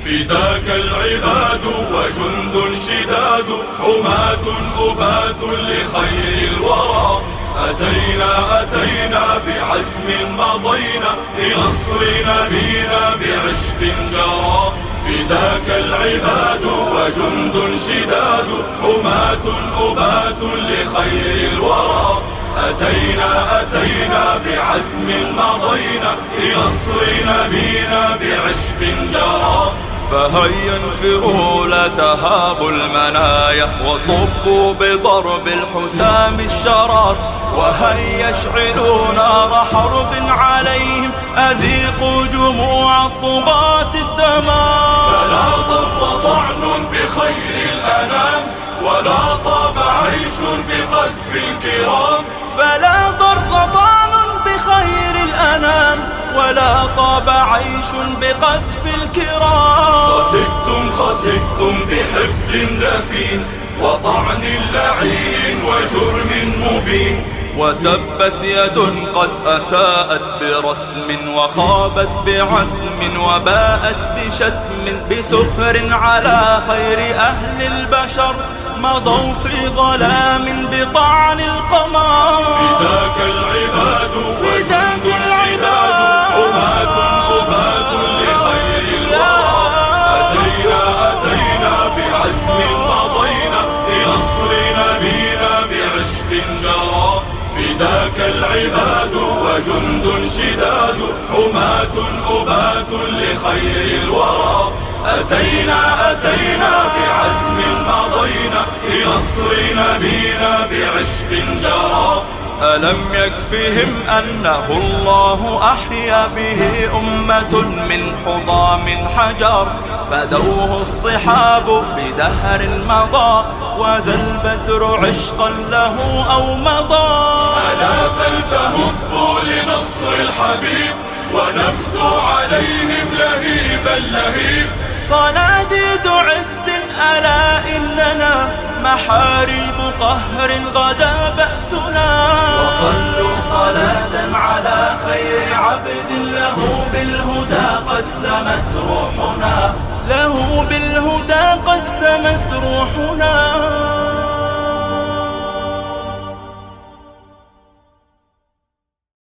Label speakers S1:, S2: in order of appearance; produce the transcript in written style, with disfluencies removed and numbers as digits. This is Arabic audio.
S1: فداك العباد وجند شداد حماة أبات لخير الورى. أتينا بعزم مضينا لنصر نبينا بعشق جرى. فداك العباد وجند شداد حماة أبات لخير الورى. أتينا بعزم مضينا لنصر نبينا بعشق جرى.
S2: فهيا انفروا لا تهابوا المنايا وصبوا بضرب الحسام الشرار. وهيا اشعلوا نار حرب عليهم أذيقوا جموع الطغاة الدمار.
S1: فلا ضر طعن بخير الأنام ولا طاب عيش بقذف الكرام.
S2: فلا ضر طعن بخير الأنام ولا طاب عيش بقذف الكرام.
S1: خسئتم بحقد دفين وطعن لعين وجرم مبين.
S2: وتبت يد قد أساءت برسم وخابت بعزم وباءت بشتم بسخر على خير أهل البشر مضوا في ظلام بطعن القمر.
S1: فداك العباد وجند شداد حماة أبات لخير الورى. أتينا بعزم مضينا لنصر نبينا بعشق جرى. فداك العباد وجند شداد حماة أبات لخير الورى. أتينا بعزم مضينا لنصر نبينا بعشق جرى.
S2: ألم يكفهم أنه الله أحيا به أمة من حضام حجر فدوه الصحاب بدهر مضى وذا البدر عشقا له أو مضى.
S1: ألا فلتهبوا لنصر الحبيب ونفدو عليهم لهيبا لهيب.
S2: صناديد عز ألا إننا محاريب قهر غدا بأسنا.
S1: وصلوا صلاة على خير عبد له بالهدى قد سمت روحنا.
S2: له بالهدى قد سمت روحنا.